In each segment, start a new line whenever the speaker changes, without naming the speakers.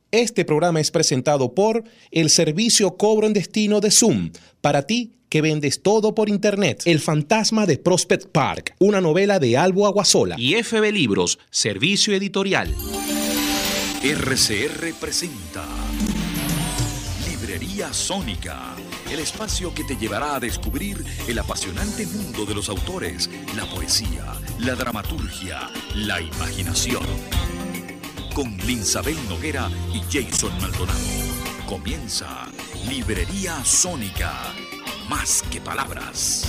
Este programa es presentado por el servicio Cobro en Destino de Zoom. Para ti que vendes todo por internet. El fantasma de Prospect Park, una novela de Albo Aguasola. Y FB Libros, servicio editorial.
RCR presenta Librería Sónica, el espacio que te llevará a descubrir el apasionante mundo de los autores, la poesía, la dramaturgia, la imaginación. Con Linsabel Noguera y Jason Maldonado. Comienza Librería Sónica, más que palabras.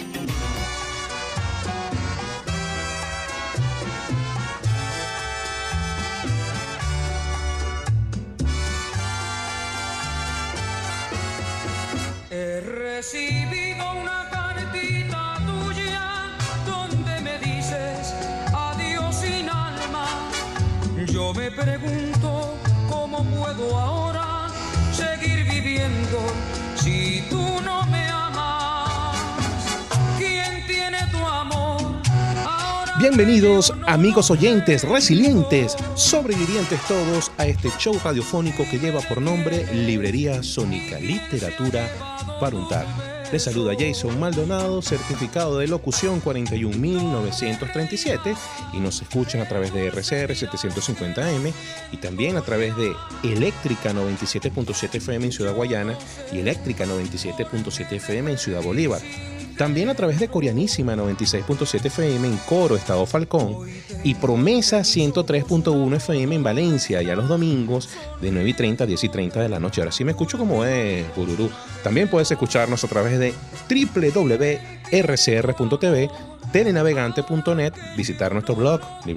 He recibido una cartita tuya donde me dices adiós sin alma. Yo me pregunto cómo puedo ahora seguir viviendo si tú no me amas. ¿Quién tiene tu amor? Ahora
Bienvenidos, amigos oyentes, resilientes, sobrevivientes todos, a este show radiofónico que lleva por nombre Librería Sónica, literatura para untar. Les saluda Jason Maldonado, certificado de locución 41937, y nos escuchan a través de RCR 750M y también a través de Eléctrica 97.7 FM en Ciudad Guayana y Eléctrica 97.7 FM en Ciudad Bolívar. También a través de Coreanísima 96.7 FM en Coro, Estado Falcón, y Promesa 103.1 FM en Valencia, ya los domingos de 9:30 a 10:30 de la noche. Ahora sí me escucho como es, Bururú. También puedes escucharnos a través de www.rcr.tv, telenavegante.net, visitar nuestro blog,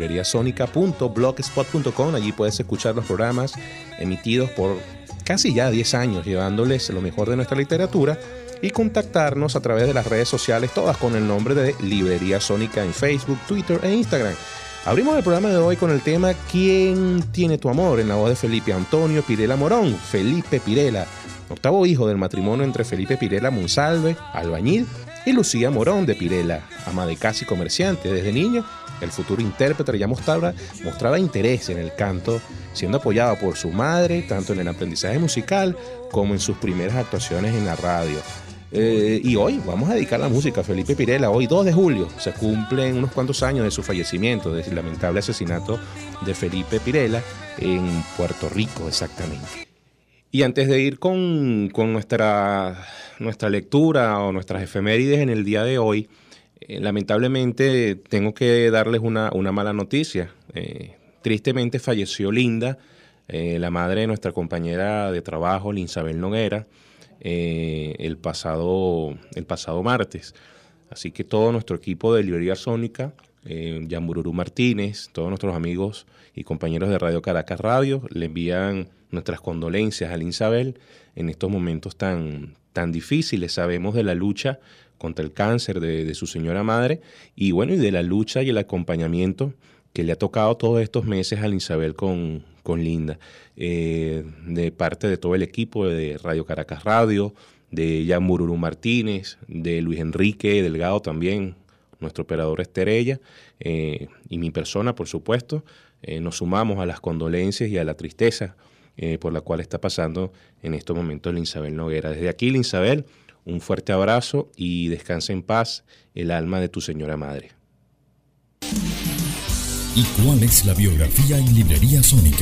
libreriasonica.blogspot.com. Allí puedes escuchar los programas emitidos por casi ya 10 años, llevándoles lo mejor de nuestra literatura, y contactarnos a través de las redes sociales, todas con el nombre de Librería Sónica en Facebook, Twitter e Instagram. Abrimos el programa de hoy con el tema ¿Quién tiene tu amor?, en la voz de Felipe Antonio Pirela Morón, Felipe Pirela, octavo hijo del matrimonio entre Felipe Pirela Monsalve, albañil, y Lucía Morón de Pirela, ama de casa y comerciante. Desde niño, el futuro intérprete ya mostraba interés en el canto, siendo apoyado por su madre, tanto en el aprendizaje musical como en sus primeras actuaciones en la radio. Y hoy vamos a dedicar la música a Felipe Pirela. Hoy 2 de julio se cumplen unos cuantos años de su fallecimiento, del lamentable asesinato de Felipe Pirela en Puerto Rico, exactamente. Y antes de ir con nuestra lectura o nuestras efemérides en el día de hoy, lamentablemente tengo que darles una mala noticia. Tristemente falleció Linda, la madre de nuestra compañera de trabajo, Linsabel Noguera, el pasado martes. Así que todo nuestro equipo de Librería Sónica, Yambururu Martínez, todos nuestros amigos y compañeros de Radio Caracas Radio, le envían nuestras condolencias a Linsabel en estos momentos tan difíciles. Sabemos de la lucha contra el cáncer de su señora madre y de la lucha y el acompañamiento que le ha tocado todos estos meses a Linsabel con Linda. De parte de todo el equipo de Radio Caracas Radio, de Yambururu Martínez, de Luis Enrique Delgado también, nuestro operador estrella, y mi persona, por supuesto, nos sumamos a las condolencias y a la tristeza por la cual está pasando en estos momentos Linsabel Noguera. Desde aquí, Linsabel, un fuerte abrazo y descansa en paz el alma de tu señora madre.
¿Y cuál es la biografía en Librería Sónica?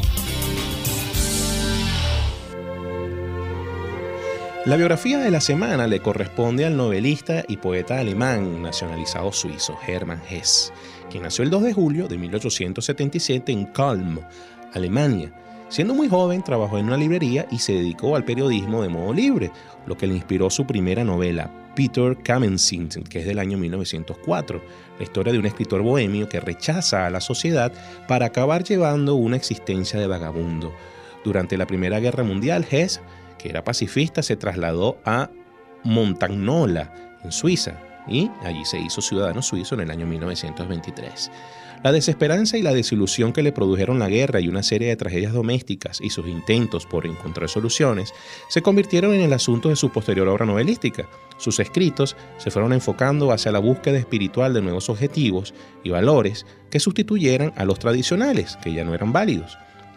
La biografía de la semana le corresponde al novelista y poeta alemán nacionalizado suizo Hermann Hesse, quien nació el 2 de julio de 1877 en Köln, Alemania. Siendo muy joven, trabajó en una librería y se dedicó al periodismo de modo libre, lo que le inspiró su primera novela, Peter Kamenzind, que es del año 1904, la historia de un escritor bohemio que rechaza a la sociedad para acabar llevando una existencia de vagabundo. Durante la Primera Guerra Mundial, Hesse, que era pacifista, se trasladó a Montagnola, en Suiza, y allí se hizo ciudadano suizo en el año 1923. La desesperanza y la desilusión que le produjeron la guerra y una serie de tragedias domésticas y sus intentos por encontrar soluciones se convirtieron en el asunto de su posterior obra novelística. Sus escritos se fueron enfocando hacia la búsqueda espiritual de nuevos objetivos y valores que sustituyeran a los tradicionales, que ya no eran válidos.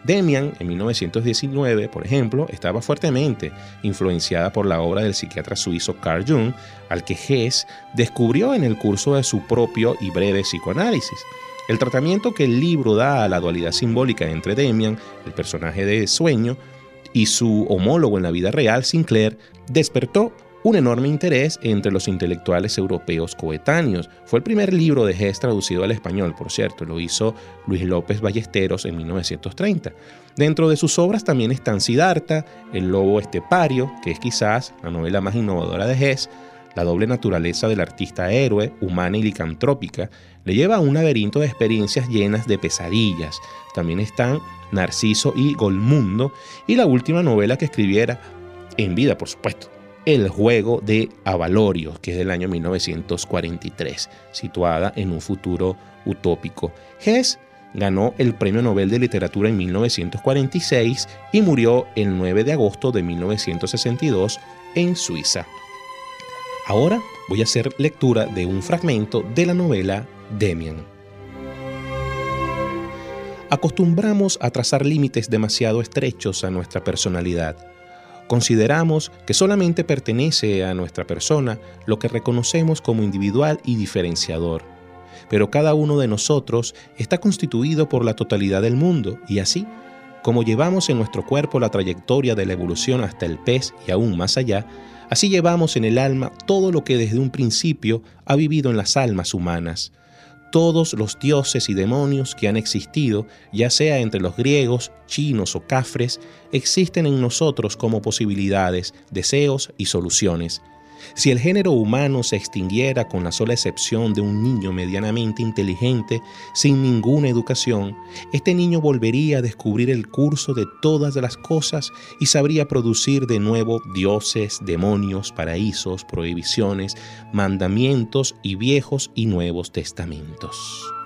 Demian, en 1919, por ejemplo, estaba fuertemente influenciada por la obra del psiquiatra suizo Carl Jung, al que Hess descubrió en el curso de su propio y breve psicoanálisis. El tratamiento que el libro da a la dualidad simbólica entre Demian, el personaje de Sueño, y su homólogo en la vida real, Sinclair, despertó un enorme interés entre los intelectuales europeos coetáneos. Fue el primer libro de Hess traducido al español, por cierto, lo hizo Luis López Ballesteros en 1930. Dentro de sus obras también están Siddhartha, El lobo estepario, que es quizás la novela más innovadora de Hess. La doble naturaleza del artista héroe, humana y licantrópica, le lleva a un laberinto de experiencias llenas de pesadillas. También están Narciso y Golmundo, y la última novela que escribiera, en vida por supuesto, El juego de Avalorios, que es del año 1943, situada en un futuro utópico. Hess ganó el Premio Nobel de Literatura en 1946 y murió el 9 de agosto de 1962 en Suiza. Ahora voy a hacer lectura de un fragmento de la novela Demian. Acostumbramos a trazar límites demasiado estrechos a nuestra personalidad. Consideramos que solamente pertenece a nuestra persona lo que reconocemos como individual y diferenciador. Pero cada uno de nosotros está constituido por la totalidad del mundo, y así, como llevamos en nuestro cuerpo la trayectoria de la evolución hasta el pez y aún más allá, así llevamos en el alma todo lo que desde un principio ha vivido en las almas humanas. Todos los dioses y demonios que han existido, ya sea entre los griegos, chinos o cafres, existen en nosotros como posibilidades, deseos y soluciones. Si el género humano se extinguiera con la sola excepción de un niño medianamente inteligente, sin ninguna educación, este niño volvería a descubrir el curso de todas las cosas y sabría producir de nuevo dioses, demonios, paraísos, prohibiciones, mandamientos y viejos y nuevos testamentos.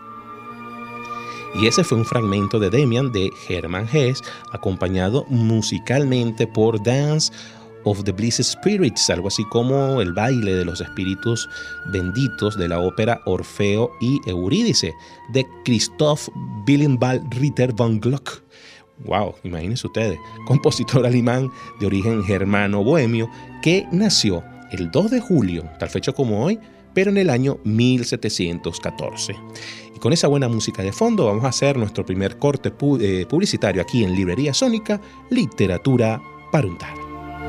Y ese fue un fragmento de Demian de Hermann Hesse, acompañado musicalmente por Dance of the Blessed Spirits, algo así como el baile de los espíritus benditos de la ópera Orfeo y Eurídice de Christoph Willibald Ritter von Gluck. Wow, imagínense ustedes, compositor alemán de origen germano-bohemio que nació el 2 de julio, tal fecha como hoy, pero en el año 1714. Y con esa buena música de fondo vamos a hacer nuestro primer corte publicitario aquí en Librería Sónica, Literatura para Untar.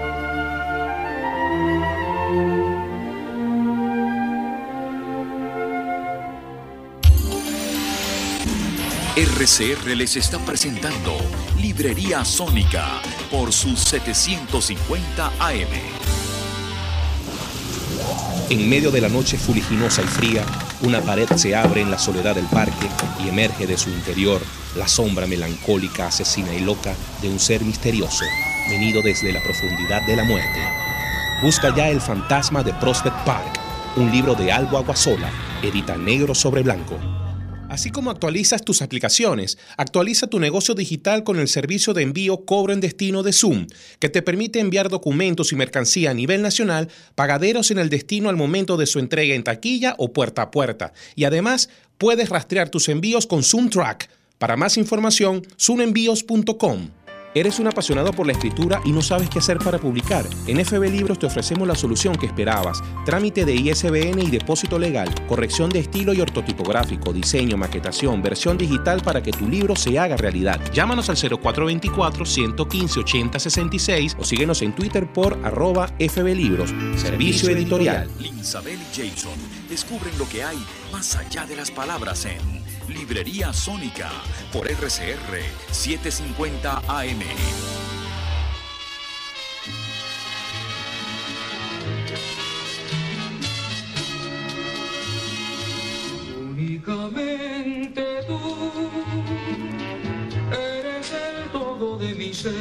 RCR les está presentando Librería Sónica por sus 750 AM.
En medio de la noche fuliginosa y fría, una pared se abre en la soledad del parque y emerge de su interior la sombra melancólica, asesina y loca de un ser misterioso, venido desde la profundidad de la muerte. Busca ya El fantasma de Prospect Park, un libro de Albo Aguasola, edita negro sobre blanco. Así como actualizas tus aplicaciones, actualiza tu negocio digital con el servicio de envío Cobro en Destino de Zoom, que te permite enviar documentos y mercancía a nivel nacional, pagaderos en el destino al momento de su entrega en taquilla o puerta a puerta. Y además, puedes rastrear tus envíos con Zoom Track. Para más información, zoomenvíos.com. ¿Eres un apasionado por la escritura y no sabes qué hacer para publicar? En FB Libros te ofrecemos la solución que esperabas. Trámite de ISBN y depósito legal, corrección de estilo y ortotipográfico, diseño, maquetación, versión digital para que tu libro se haga realidad. Llámanos al 0424-115-8066 o síguenos en Twitter por @FB Libros. Servicio editorial.
Linsabel y Jason descubren lo que hay más allá de las palabras en Librería Sónica por RCR 750 AM.
Únicamente tú eres el todo de mi ser,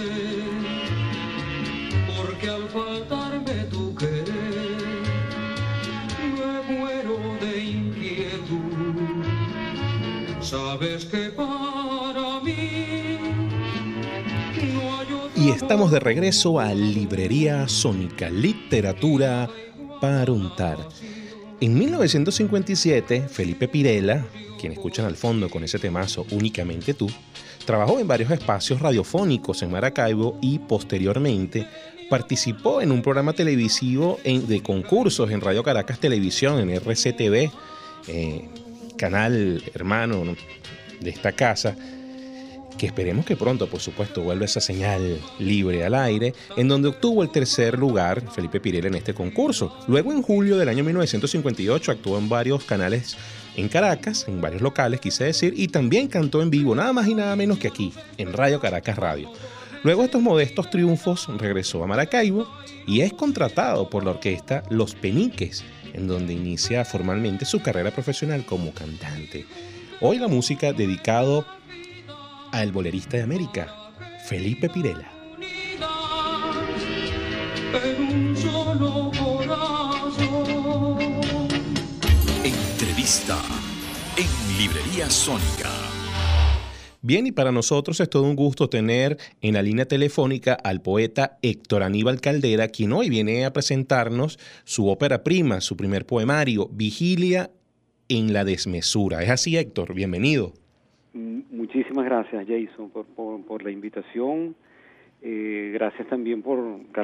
porque al faltarme tu querer me muero de inquietud. Sabes que para mí no hay otro.
Y estamos de regreso a Librería Sónica, literatura para untar. En 1957, Felipe Pirela, quien escuchan al fondo con ese temazo Únicamente tú, trabajó en varios espacios radiofónicos en Maracaibo y posteriormente participó en un programa televisivo de concursos en Radio Caracas Televisión, en RCTV, canal hermano, ¿no?, de esta casa, que esperemos que pronto, por supuesto, vuelva esa señal libre al aire, en donde obtuvo el tercer lugar Felipe Pirela en este concurso. Luego, en julio del año 1958, actuó en varios canales en Caracas, en varios locales, quise decir, y también cantó en vivo, nada más y nada menos que aquí, en Radio Caracas Radio. Luego de estos modestos triunfos, regresó a Maracaibo y es contratado por la orquesta Los Peniques, en donde inicia formalmente su carrera profesional como cantante. Hoy la música dedicado al bolerista de América, Felipe Pirela.
En un solo corazón.
Entrevista en Librería Sónica.
Bien, y para nosotros es todo un gusto tener en la línea telefónica al poeta Héctor Aníbal Caldera, quien hoy viene a presentarnos su ópera prima, su primer poemario, Vigilia en la desmesura. ¿Es así, Héctor? Bienvenido.
Muchísimas gracias, Jason, por la invitación. Gracias también por,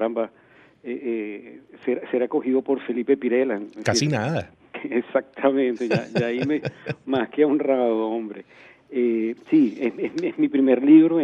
ser acogido por Felipe Pirela.
Casi nada.
Exactamente, ya ahí más que honrado, hombre. Sí, es mi primer libro,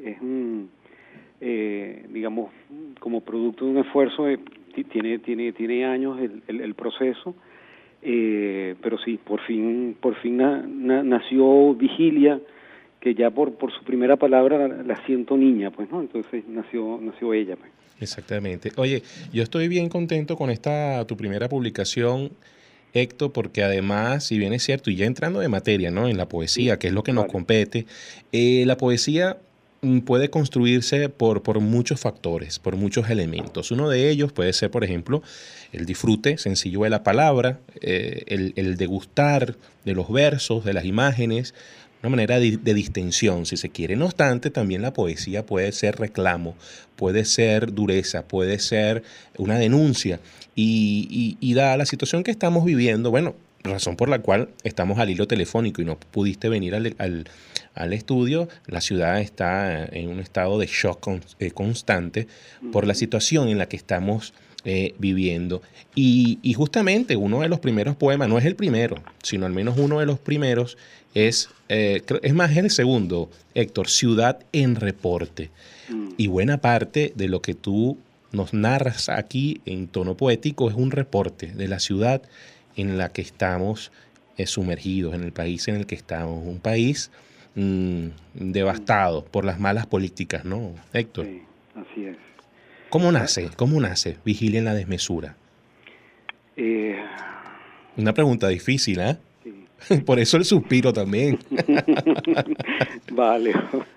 digamos, como producto de un esfuerzo, tiene años el proceso. Pero sí, por fin nació Vigilia, que ya por su primera palabra la siento niña, pues, ¿no? Entonces nació ella, pues.
Exactamente. Oye, yo estoy bien contento con tu primera publicación, Héctor, porque además, si bien es cierto, y ya entrando de materia, ¿no?, en la poesía, que es lo que nos compete, la poesía puede construirse por muchos factores, por muchos elementos. Uno de ellos puede ser, por ejemplo, el disfrute sencillo de la palabra, el degustar de los versos, de las imágenes, una manera de distensión, si se quiere. No obstante, también la poesía puede ser reclamo, puede ser dureza, puede ser una denuncia. Y dada la situación que estamos viviendo, bueno, razón por la cual estamos al hilo telefónico y no pudiste venir al estudio, la ciudad está en un estado de shock constante por la situación en la que estamos viviendo. Y justamente uno de los primeros poemas, no es el primero, sino al menos uno de los primeros, es más, es el segundo, Héctor, Ciudad en Reporte. Y buena parte de lo que tú nos narras aquí en tono poético es un reporte de la ciudad en la que estamos sumergidos, en el país en el que estamos, un país devastado por las malas políticas, ¿no, Héctor?
Sí, así es.
¿Cómo nace Vigilia en la desmesura? Una pregunta difícil, ¿eh? Sí. Por eso el suspiro también.
Vale.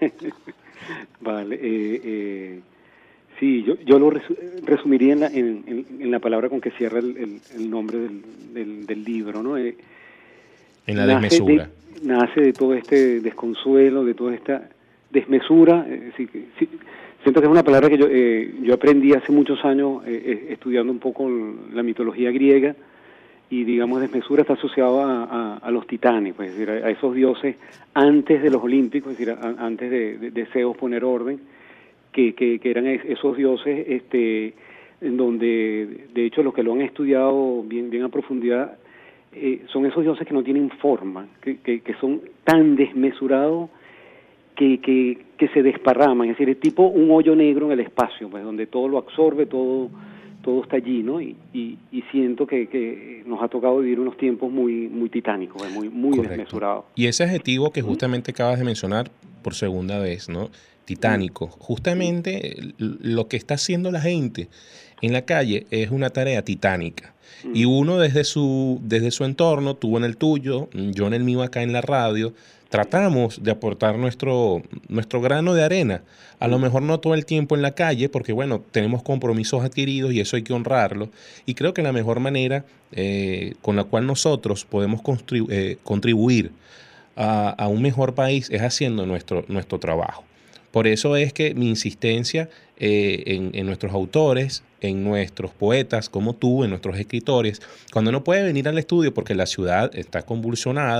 Sí, yo lo resumiría en la palabra con que cierra el nombre del libro, ¿no? En
la desmesura.
Nace de todo este desconsuelo, de toda esta desmesura. Siento que es una palabra que yo aprendí hace muchos años estudiando un poco la mitología griega, y digamos desmesura está asociado a los titanes, pues, es decir, a esos dioses antes de los olímpicos, es decir, antes de Zeus poner orden, que eran esos dioses en donde, de hecho, los que lo han estudiado bien a profundidad, son esos dioses que no tienen forma, que son tan desmesurados que se desparraman, es decir, es tipo un hoyo negro en el espacio, pues, donde todo lo absorbe, todo está allí, ¿no? Y siento que nos ha tocado vivir unos tiempos muy titánicos, muy desmesurados.
Y ese adjetivo que justamente acabas de mencionar por segunda vez, ¿no? Titánico. Justamente lo que está haciendo la gente en la calle es una tarea titánica. Y uno desde su entorno, tú en el tuyo, yo en el mío acá en la radio, tratamos de aportar nuestro grano de arena. A lo mejor no todo el tiempo en la calle, porque bueno, tenemos compromisos adquiridos y eso hay que honrarlo. Y creo que la mejor manera con la cual nosotros podemos contribuir a un mejor país es haciendo nuestro trabajo. Por eso es que mi insistencia en nuestros autores, en nuestros poetas como tú, en nuestros escritores, cuando no puede venir al estudio porque la ciudad está convulsionada,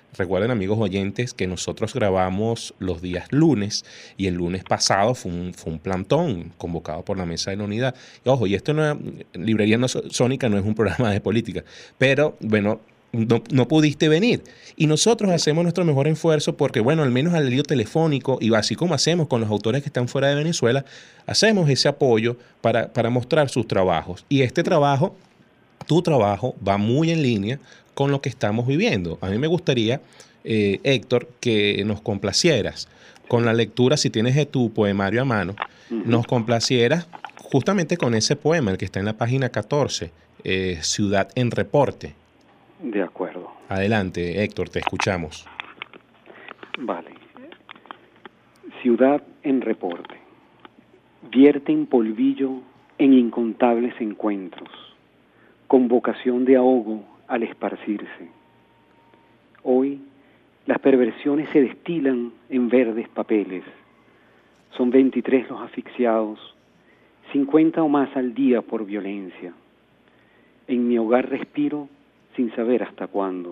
Recuerden, amigos oyentes, que nosotros grabamos los días lunes y el lunes pasado fue un plantón convocado por la Mesa de la Unidad. Y ojo, y esto no es, Librería Sónica no es un programa de política, pero bueno, no pudiste venir. Y nosotros hacemos nuestro mejor esfuerzo porque, bueno, al menos al lío telefónico, y así como hacemos con los autores que están fuera de Venezuela, hacemos ese apoyo para mostrar sus trabajos. Y este trabajo, tu trabajo, va muy en línea con lo que estamos viviendo. A mí me gustaría, Héctor, que nos complacieras con la lectura, si tienes de tu poemario a mano, nos complacieras justamente con ese poema, el que está en la página 14, Ciudad en Reporte.
De acuerdo.
Adelante, Héctor, te escuchamos.
Vale. Ciudad en reporte. Vierten polvillo en incontables encuentros, con vocación de ahogo al esparcirse. Hoy las perversiones se destilan en verdes papeles. Son 23 los asfixiados, 50 o más al día por violencia. En mi hogar respiro sin saber hasta cuándo.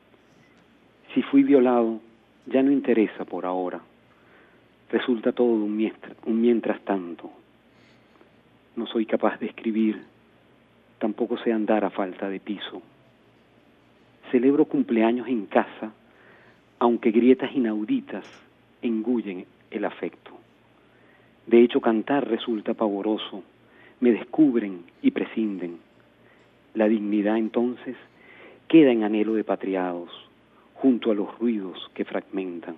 Si fui violado, ya no interesa por ahora. Resulta todo un mientras tanto. No soy capaz de escribir, tampoco sé andar a falta de piso. Celebro cumpleaños en casa, aunque grietas inauditas engullen el afecto. De hecho, cantar resulta pavoroso, me descubren y prescinden. La dignidad entonces queda en anhelo de patriados, junto a los ruidos que fragmentan.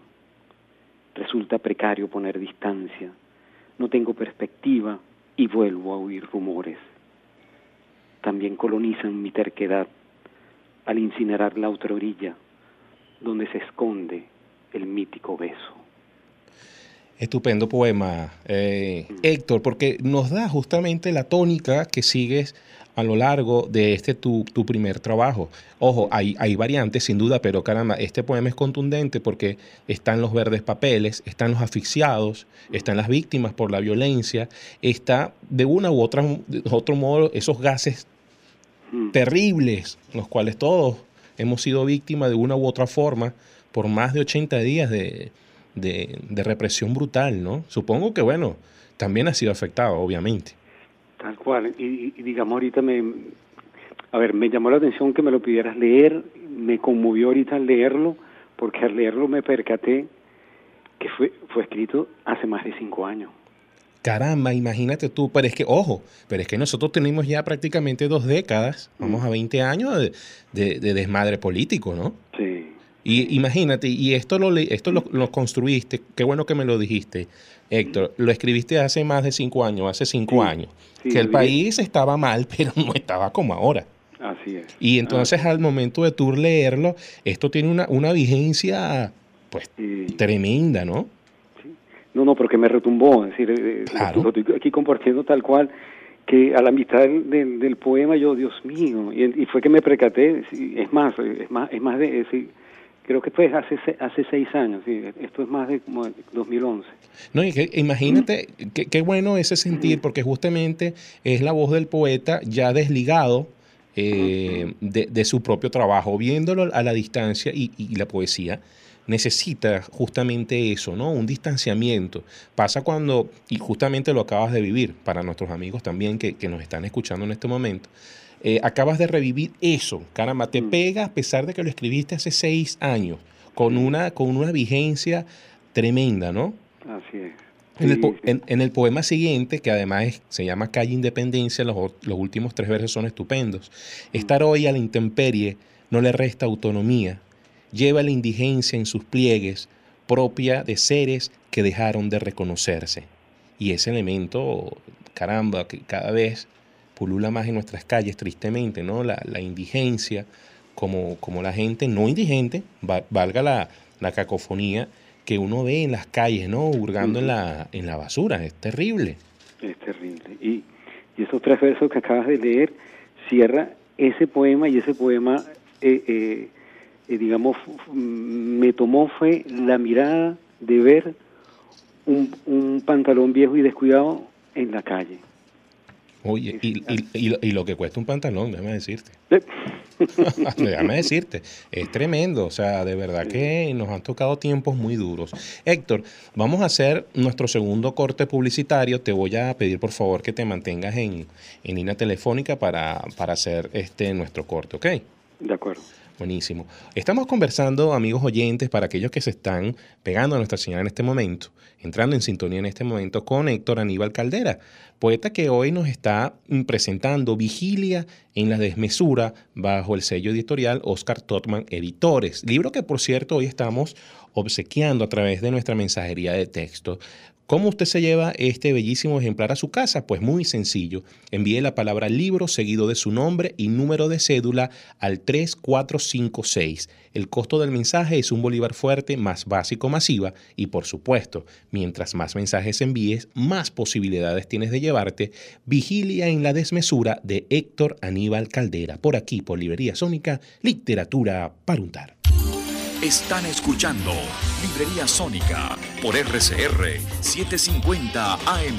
Resulta precario poner distancia, no tengo perspectiva y vuelvo a oír rumores. También colonizan mi terquedad al incinerar la otra orilla, donde se esconde el mítico beso.
Estupendo poema, Héctor, porque nos da justamente la tónica que sigues a lo largo de tu primer trabajo. Ojo, hay variantes sin duda, pero caramba, este poema es contundente porque están los verdes papeles, están los asfixiados, están las víctimas por la violencia, está de una u otra, de otro modo, esos gases terribles, los cuales todos hemos sido víctimas de una u otra forma por más de 80 días de represión brutal, ¿no? Supongo que, bueno, también ha sido afectado, obviamente.
Tal cual, y digamos ahorita me llamó la atención que me lo pidieras leer, me conmovió ahorita al leerlo, porque al leerlo me percaté que fue escrito hace más de 5 años.
Caramba, imagínate tú, pero es que nosotros tenemos ya prácticamente 2 décadas, vamos a 20 años de desmadre político, ¿no?
Sí.
Y imagínate, y esto lo construiste, qué bueno que me lo dijiste, Héctor, lo escribiste hace más de 5 años, hace 5 años, que el país estaba mal, pero no estaba como ahora.
Así es.
Y entonces al momento de tú leerlo, esto tiene una vigencia, pues, tremenda, ¿no?
Sí. No, porque me retumbó, es decir,
claro.
Lo estoy aquí compartiendo tal cual, que a la mitad del poema yo, Dios mío, y fue que me percaté, es más de... Creo que fue hace 6 años, sí. Esto es más de como 2011.
No, y que, imagínate, qué bueno ese sentir, porque justamente es la voz del poeta ya desligado de su propio trabajo, viéndolo a la distancia, y la poesía necesita justamente eso, ¿no? Un distanciamiento. Pasa cuando, y justamente lo acabas de vivir, para nuestros amigos también que nos están escuchando en este momento, acabas de revivir eso, caramba, te pega a pesar de que lo escribiste hace 6 años, con una vigencia tremenda, ¿no?
Así es.
En el poema siguiente, que además se llama Calle Independencia, los últimos 3 versos son estupendos. Estar hoy a la intemperie no le resta autonomía, lleva la indigencia en sus pliegues, propia de seres que dejaron de reconocerse. Y ese elemento, caramba, que cada vez pulula más en nuestras calles, tristemente, ¿no? La indigencia, como la gente no indigente, valga la cacofonía, que uno ve en las calles, ¿no? Hurgando en la basura. Es terrible.
Es terrible. Y esos 3 versos que acabas de leer cierra ese poema, y ese poema, digamos, me tomó fue la mirada de ver un pantalón viejo y descuidado en la calle.
Oye, y lo que cuesta un pantalón, déjame decirte. Déjame decirte, es tremendo, o sea, de verdad que nos han tocado tiempos muy duros. Héctor, vamos a hacer nuestro segundo corte publicitario. Te voy a pedir por favor que te mantengas en línea telefónica para hacer nuestro corte, ¿ok?
De acuerdo.
Buenísimo. Estamos conversando, amigos oyentes, para aquellos que se están pegando a nuestra señal en este momento, entrando en sintonía en este momento, con Héctor Aníbal Caldera, poeta que hoy nos está presentando Vigilia en la desmesura bajo el sello editorial Oscar Totman Editores. Libro que, por cierto, hoy estamos obsequiando a través de nuestra mensajería de texto. ¿Cómo usted se lleva este bellísimo ejemplar a su casa? Pues muy sencillo. Envíe la palabra libro seguido de su nombre y número de cédula al 3456. El costo del mensaje es un bolívar fuerte más básico masiva y, por supuesto, mientras más mensajes envíes, más posibilidades tienes de llevarte Vigilia en la desmesura de Héctor Aníbal Caldera. Por aquí, por Librería Sónica, literatura para untar.
Están escuchando Librería Sónica por RCR 750 AM.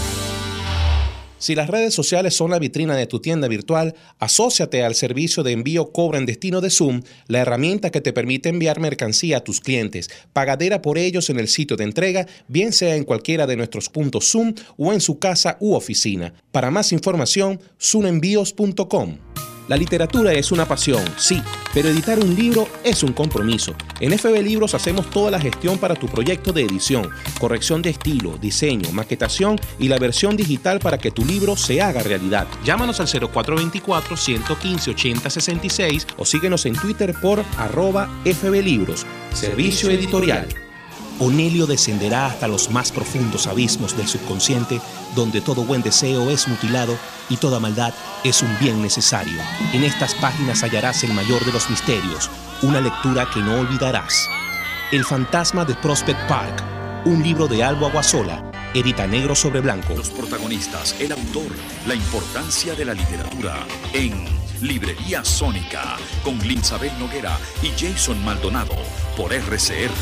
Si las redes sociales son la vitrina de tu tienda virtual, asóciate al servicio de envío Cobra en Destino de Zoom, la herramienta que te permite enviar mercancía a tus clientes, pagadera por ellos en el sitio de entrega, bien sea en cualquiera de nuestros puntos Zoom o en su casa u oficina. Para más información, zoomenvíos.com. La literatura es una pasión, sí, pero editar un libro es un compromiso. En FB Libros hacemos toda la gestión para tu proyecto de edición, corrección de estilo, diseño, maquetación y la versión digital para que tu libro se haga realidad. Llámanos al 0424-115-8066 o síguenos en Twitter por @FBLibros, servicio editorial. Onelio descenderá hasta los más profundos abismos del subconsciente, donde todo buen deseo es mutilado y toda maldad es un bien necesario. En estas páginas hallarás el mayor de los misterios, una lectura que no olvidarás. El fantasma de Prospect Park, un libro de Albo Aguasola, edita negro sobre blanco.
Los protagonistas, el autor, la importancia de la literatura en Librería Sónica con Linsabel Noguera y Jason Maldonado por RCR.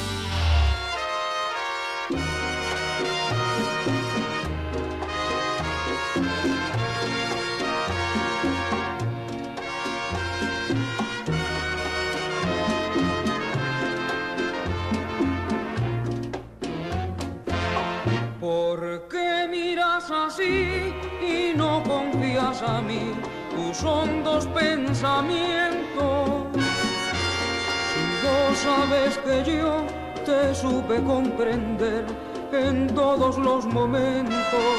¿Por qué miras así y no confías a mí tus hondos pensamientos? Si vos sabes que yo te supe comprender en todos los momentos.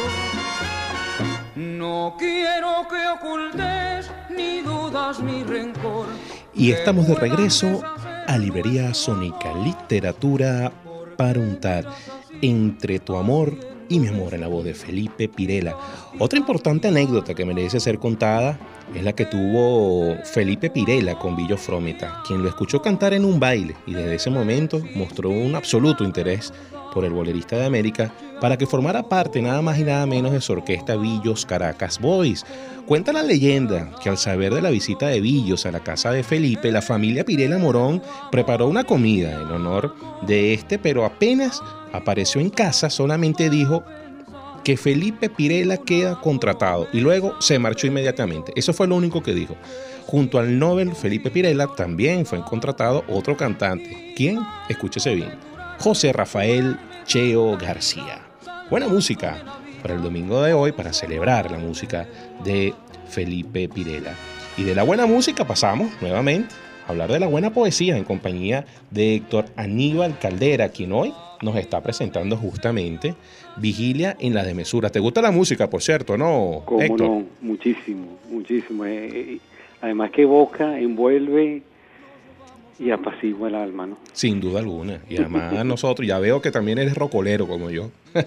No quiero que ocultes ni dudas ni rencor.
Y estamos de regreso a Librería Sónica, literatura para untar. Entre tu amor y mi amor, en la voz de Felipe Pirela. Otra importante anécdota que merece ser contada es la que tuvo Felipe Pirela con Billo Frometa, quien lo escuchó cantar en un baile y desde ese momento mostró un absoluto interés por el bolerista de América para que formara parte nada más y nada menos de su orquesta Billos Caracas Boys. Cuenta la leyenda que al saber de la visita de Billos a la casa de Felipe, la familia Pirela Morón preparó una comida en honor de pero apenas apareció en casa solamente dijo que Felipe Pirela queda contratado y luego se marchó inmediatamente. Eso fue lo único que dijo. Junto al Nobel Felipe Pirela también fue contratado otro cantante. ¿Quién? Escúchese bien. José Rafael Cheo García. Buena música para el domingo de hoy, para celebrar la música de Felipe Pirela. Y de la buena música pasamos nuevamente a hablar de la buena poesía en compañía de Héctor Aníbal Caldera, quien hoy nos está presentando justamente Vigilia en la desmesura. ¿Te gusta la música, por cierto, no,
Cómo
Héctor?
no, muchísimo, muchísimo. Además que evoca, envuelve y apacigua el alma, ¿no?
Sin duda alguna. Y además nosotros, ya veo que también eres rocolero como yo.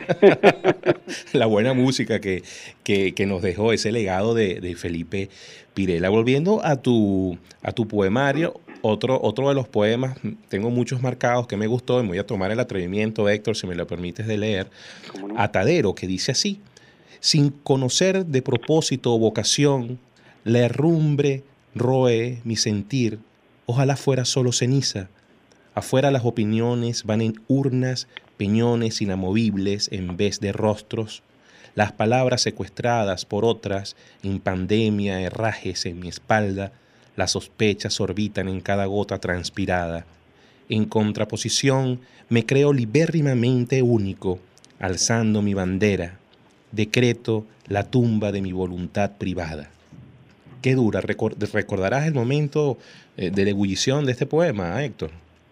La buena música que nos dejó ese legado de Felipe Pirela. Volviendo a tu poemario, otro de los poemas, tengo muchos marcados que me gustó y me voy a tomar el atrevimiento, Héctor, si me lo permites de leer.
¿Cómo no?
Atadero, que dice así: sin conocer de propósito o vocación, la herrumbre roe mi sentir. Ojalá fuera solo ceniza. Afuera las opiniones van en urnas, peñones inamovibles en vez de rostros. Las palabras secuestradas por otras, en pandemia, herrajes en mi espalda. las sospechas orbitan en cada gota transpirada. En contraposición, me creo libérrimamente único, alzando mi bandera. Decreto la tumba de mi voluntad privada. Qué dura. ¿Recordarás el momento de la ebullición de este poema, Héctor?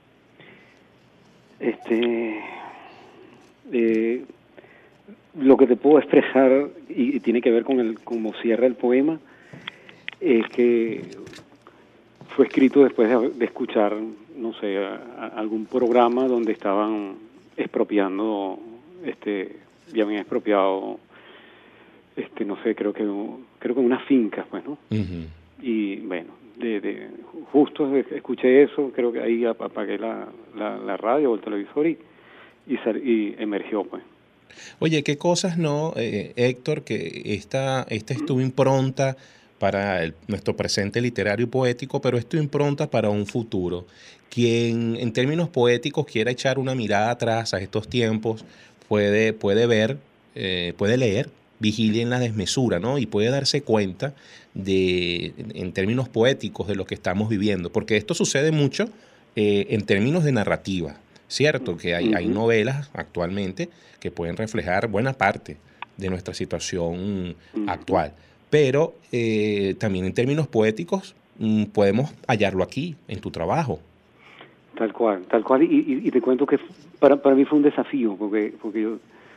Lo que te puedo expresar, y tiene que ver con cómo cierra el poema, es que fue escrito después de escuchar, no sé, algún programa donde estaban expropiando, ya habían expropiado, no sé, creo que unas fincas, pues, ¿no? Uh-huh. Y bueno, justo escuché eso, creo que ahí apagué la radio o el televisor y emergió, pues.
Oye, qué cosas, ¿no, Héctor, que esta es tu impronta para nuestro presente literario y poético, pero es tu impronta para un futuro? Quien en términos poéticos quiera echar una mirada atrás a estos tiempos puede ver, puede leer Vigilia en la desmesura, ¿no? Y puede darse cuenta en términos poéticos de lo que estamos viviendo, porque esto sucede mucho en términos de narrativa, ¿cierto? Que hay novelas actualmente que pueden reflejar buena parte de nuestra situación actual, pero también en términos poéticos podemos hallarlo aquí, en tu trabajo.
Tal cual, y te cuento que para mí fue un desafío, porque yo,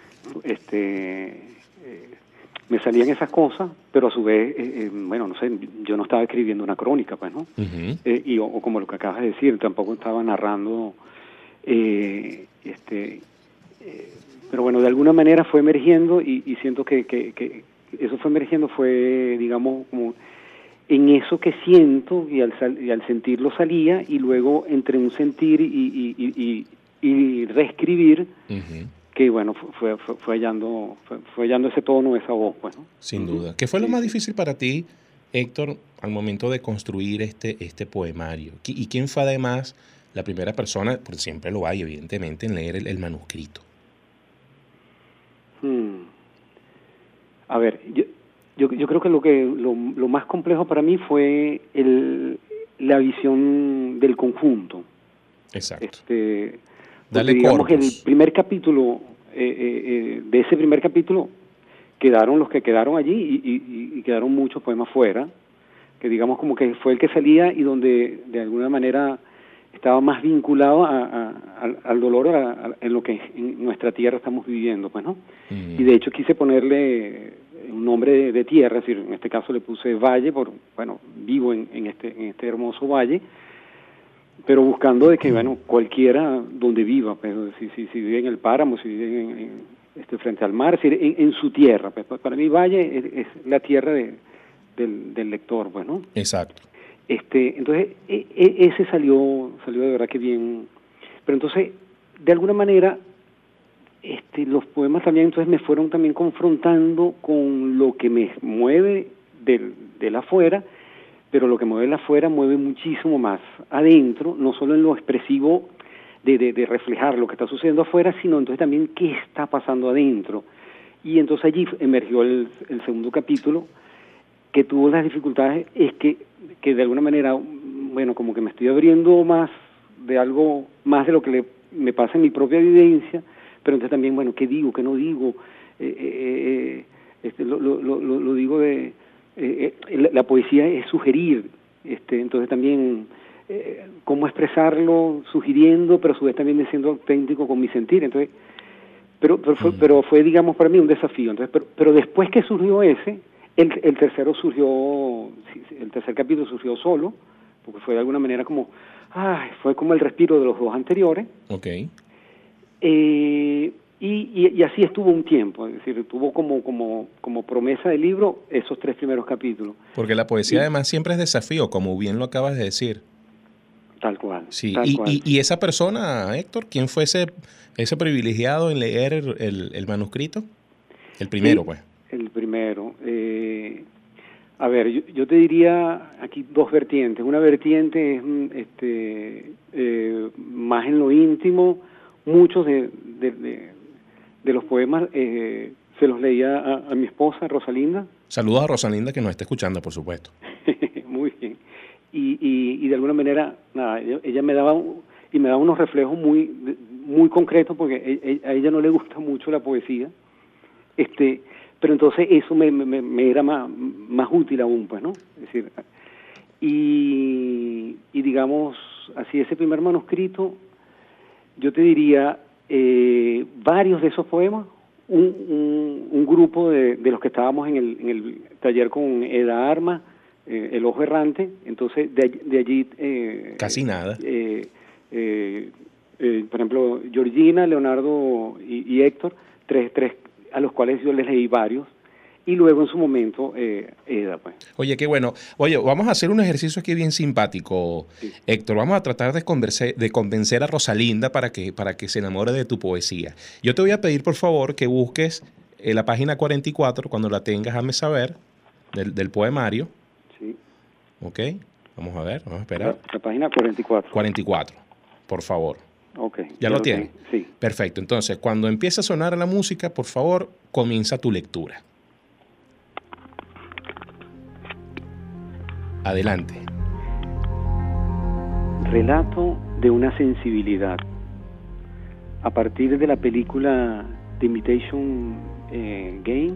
me salían esas cosas, pero a su vez, bueno, no sé, yo no estaba escribiendo una crónica, pues, ¿no? Uh-huh. O como lo que acabas de decir, tampoco estaba narrando, pero bueno, de alguna manera fue emergiendo y siento que eso fue emergiendo, fue, digamos, como en eso que siento y al sentirlo salía, y luego entre un sentir y reescribir, uh-huh, que bueno, fue hallando ese tono, esa voz, pues, ¿no?
Sin duda. ¿Qué fue lo más difícil para ti, Héctor, al momento de construir este poemario? ¿Y quién fue además la primera persona, porque siempre lo hay, evidentemente, en leer el manuscrito?
A ver, yo creo que lo más complejo para mí fue la visión del conjunto.
Exacto.
Dale, digamos, el primer capítulo, de ese primer capítulo quedaron los que quedaron allí y quedaron muchos poemas fuera, que digamos como que fue el que salía y donde de alguna manera estaba más vinculado al dolor, en lo que en nuestra tierra estamos viviendo, pues, ¿no? Y de hecho quise ponerle un nombre de tierra, es decir, en este caso le puse Valle, vivo en este hermoso valle, pero buscando de que, bueno, cualquiera donde viva, pero si vive en el páramo, si vive frente al mar, es decir, en su tierra, pues, para mí Valle es la tierra del lector, pues, ¿no?
Exacto.
Entonces, ese salió de verdad que bien, pero entonces, de alguna manera, los poemas también entonces me fueron también confrontando con lo que me mueve del afuera, pero lo que mueve el afuera mueve muchísimo más adentro, no solo en lo expresivo de reflejar lo que está sucediendo afuera, sino entonces también qué está pasando adentro. Y entonces allí emergió el segundo capítulo, que tuvo las dificultades, es que de alguna manera, bueno, como que me estoy abriendo más de algo, más de lo que me pasa en mi propia vivencia, pero entonces también, bueno, ¿qué digo, qué no digo? Lo digo de... la poesía es sugerir, entonces también cómo expresarlo sugiriendo, pero a su vez también siendo auténtico con mi sentir. Entonces, pero fue, digamos, para mí un desafío. Entonces, pero después que surgió ese, el tercer capítulo surgió solo, porque fue de alguna manera como, fue como el respiro de los dos anteriores.
Okay.
Y así estuvo un tiempo, es decir, tuvo como promesa de libro esos 3 primeros capítulos.
Porque la poesía además siempre es desafío, como bien lo acabas de decir.
Tal cual.
Sí.
Tal cual.
Y esa persona, Héctor, ¿quién fue ese privilegiado en leer el manuscrito? El primero, pues.
El primero. A ver, yo te diría aquí 2 vertientes. Una vertiente es más en lo íntimo. Muchos de los poemas se los leía a mi esposa, Rosalinda.
Saludos a Rosalinda, que nos está escuchando, por supuesto.
Muy bien. y de alguna manera, nada, ella me daba unos reflejos muy concretos, porque a ella no le gusta mucho la poesía, pero entonces eso me era más útil aún, pues, ¿no? Es decir, y digamos, así, ese primer manuscrito, yo te diría, varios de esos poemas, un grupo de los que estábamos en el taller con Eda Arma, El Ojo Errante, entonces de allí...
Casi nada.
Por ejemplo, Georgina, Leonardo y Héctor, tres a los cuales yo les leí varios, y luego en su momento Eda, pues.
Oye, qué bueno. Oye, vamos a hacer un ejercicio aquí bien simpático, sí. Héctor. Vamos a tratar de convencer a Rosalinda para que se enamore de tu poesía. Yo te voy a pedir, por favor, que busques la página 44, cuando la tengas, hazme saber, del poemario.
Sí.
Ok, vamos a ver, vamos a esperar.
La página 44.
44, por favor.
Ok.
¿Ya lo tienes?
Sí.
Perfecto. Entonces, cuando empiece a sonar la música, por favor, comienza tu lectura. Adelante.
Relato de una sensibilidad. A partir de la película The Imitation Game,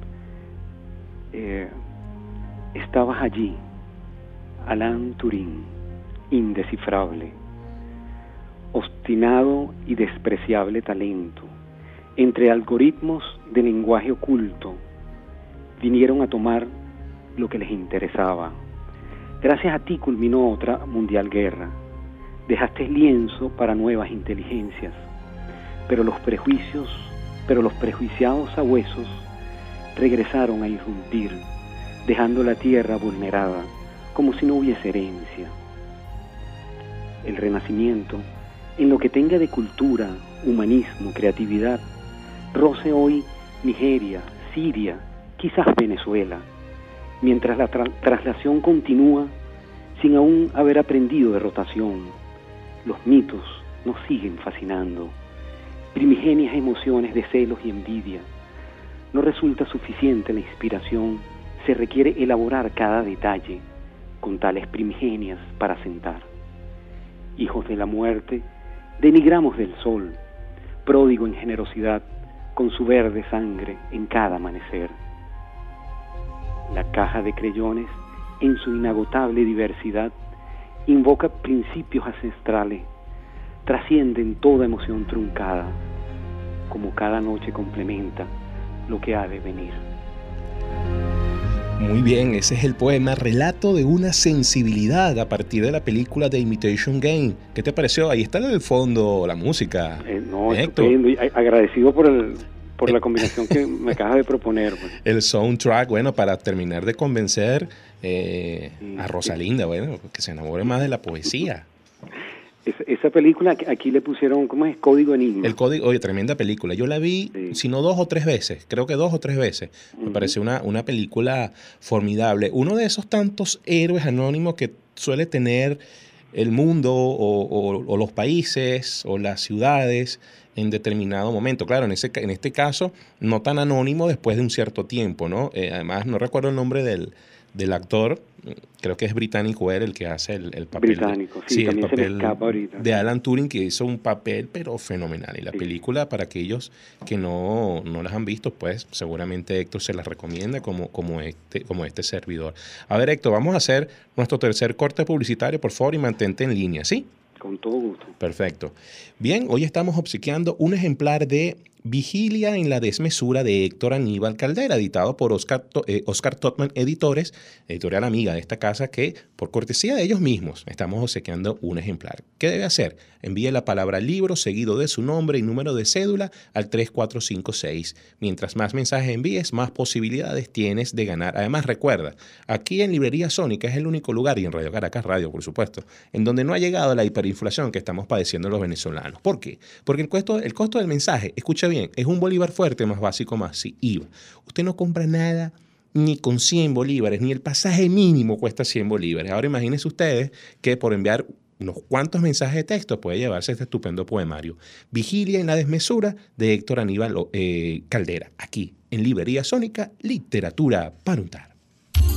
estabas allí, Alan Turing, indescifrable, obstinado y despreciable talento, entre algoritmos de lenguaje oculto, vinieron a tomar lo que les interesaba. Gracias a ti culminó otra mundial guerra. Dejaste lienzo para nuevas inteligencias, pero los prejuiciados sabuesos regresaron a irrumpir, dejando la tierra vulnerada, como si no hubiese herencia. El Renacimiento, en lo que tenga de cultura, humanismo, creatividad, roce hoy Nigeria, Siria, quizás Venezuela, mientras la traslación continúa sin aún haber aprendido de rotación. Los mitos nos siguen fascinando. Primigenias emociones de celos y envidia. No resulta suficiente la inspiración, se requiere elaborar cada detalle con tales primigenias para sentar. Hijos de la muerte, denigramos del sol, pródigo en generosidad, con su verde sangre en cada amanecer. La caja de creyones, en su inagotable diversidad, invoca principios ancestrales, trascienden toda emoción truncada, como cada noche complementa lo que ha de venir.
Muy bien, ese es el poema Relato de una sensibilidad, a partir de la película The Imitation Game. ¿Qué te pareció? Ahí está en el fondo la música.
No, estupendo. Agradecido por la combinación que me acabas de proponer. Pues.
El soundtrack, bueno, para terminar de convencer a Rosalinda, bueno, que se enamore más de la poesía.
Esa película, aquí le pusieron, ¿cómo es? Código Enigma.
El código, oye, tremenda película. Yo la vi, si no 2 o 3 veces, creo que 2 o 3 veces. Me pareció una película formidable. Uno de esos tantos héroes anónimos que suele tener el mundo o los países o las ciudades en determinado momento. Claro, en este caso, no tan anónimo después de un cierto tiempo, ¿no? Además, no recuerdo el nombre del actor, creo que es británico el que hace el papel.
Británico, sí, el papel se me escapa ahorita.
De Alan Turing, que hizo un papel pero fenomenal. Y la película, para aquellos que no las han visto, pues seguramente Héctor se las recomienda como este servidor. A ver, Héctor, vamos a hacer nuestro tercer corte publicitario, por favor, y mantente en línea, ¿sí?
Con todo gusto.
Perfecto. Bien, hoy estamos obsequiando un ejemplar de Vigilia en la desmesura de Héctor Aníbal Caldera, editado por Oscar Totman Editores, editorial amiga de esta casa, que por cortesía de ellos mismos estamos obsequiando un ejemplar. ¿Qué debe hacer? Envíe la palabra libro seguido de su nombre y número de cédula al 3456. Mientras más mensajes envíes, más posibilidades tienes de ganar. Además, recuerda, aquí en Librería Sónica es el único lugar, y en Radio Caracas Radio, por supuesto, en donde no ha llegado la hiperinflación que estamos padeciendo los venezolanos. ¿Por qué? Porque el costo del mensaje, escucha bien, es un bolívar fuerte más básico más IVA. Usted no compra nada ni con 100 bolívares, ni el pasaje mínimo cuesta 100 bolívares. Ahora imagínense ustedes que por enviar unos cuantos mensajes de texto puede llevarse este estupendo poemario. Vigilia en la desmesura de Héctor Aníbal Caldera, aquí en Librería Sónica, literatura para untar.